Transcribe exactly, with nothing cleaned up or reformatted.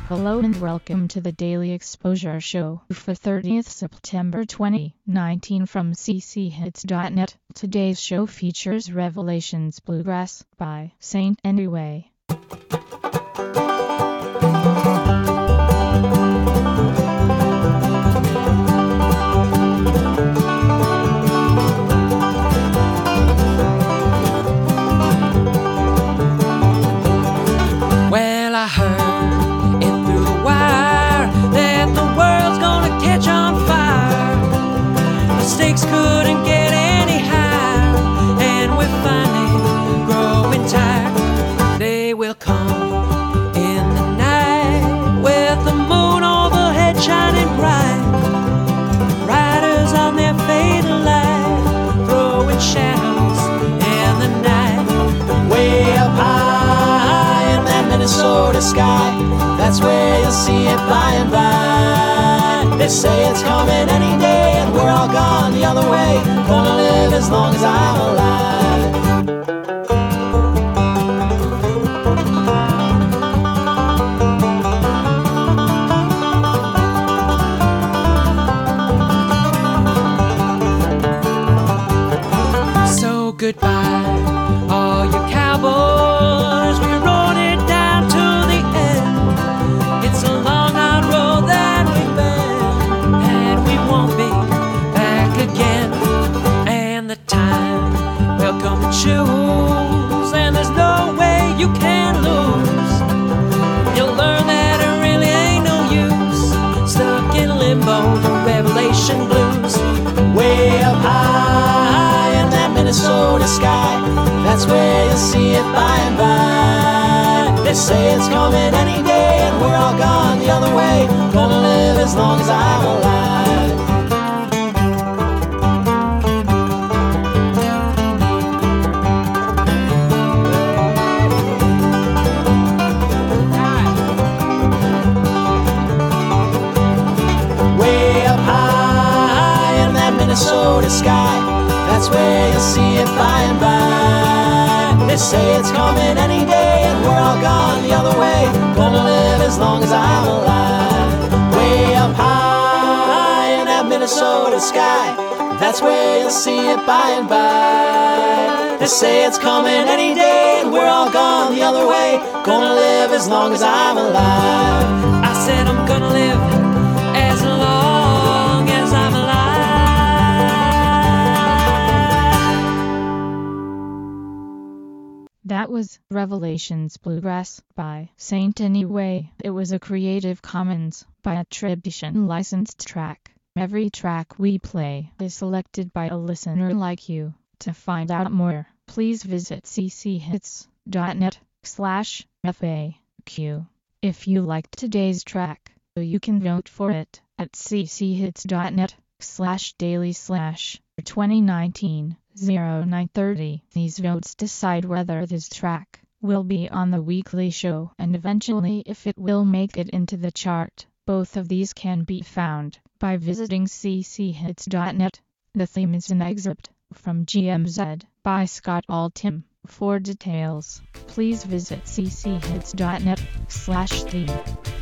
Hello and welcome to the Daily Exposure Show for thirtieth September twenty nineteen from c c hits dot net. Today's show features Revelations Bluegrass by Saint Anyway. Well, I heard it through the wire that the world's gonna catch on fire. The stakes couldn't get any higher, and we're finally growing tired. They will come in the night with the moon overhead shining bright. Riders on their fatal line, throwing shadows in the night. Way up high in that Minnesota sky, that's where you'll see it by and by. They say it's coming any day, and we're all gone the other way. Gonna live as long as I'm alive. So goodbye, all you cowboys, we rode it down to the end. It's a long hard road that we've been, and we won't be back again. And the time will come and choose, and there's no way you can lose. You'll learn that it really ain't no use, stuck in limbo, the Revelation blues. Way up high in that Minnesota sky, that's where you'll see it by and by. They say it's coming any day, and we're all gone the other way. Gonna live as long as I'm alive. Way up high in that Minnesota sky, that's where you'll see it by and by. They say it's coming any day, and we're all gone the other way. Gonna live as long as I'm alive. Way up high in that Minnesota sky, that's where you'll see it by and by. They say it's coming any day, and we're all gone the other way. Gonna live as long as I'm alive. I said I'm gonna live as long as I'm alive. That was Revelations Bluegrass by Saint Anyway. It was a Creative Commons by attribution licensed track. Every track we play is selected by a listener like you. To find out more, please visit c c hits dot net slash F A Q. If you liked today's track, you can vote for it at c c hits dot net slash daily slash twenty nineteen oh nine thirty. These votes decide whether this track will be on the weekly show and eventually if it will make it into the chart. Both of these can be found by visiting c c hits dot net. The theme is an excerpt from G M Z by Scott Altham. For details, please visit c c hits dot net slash theme.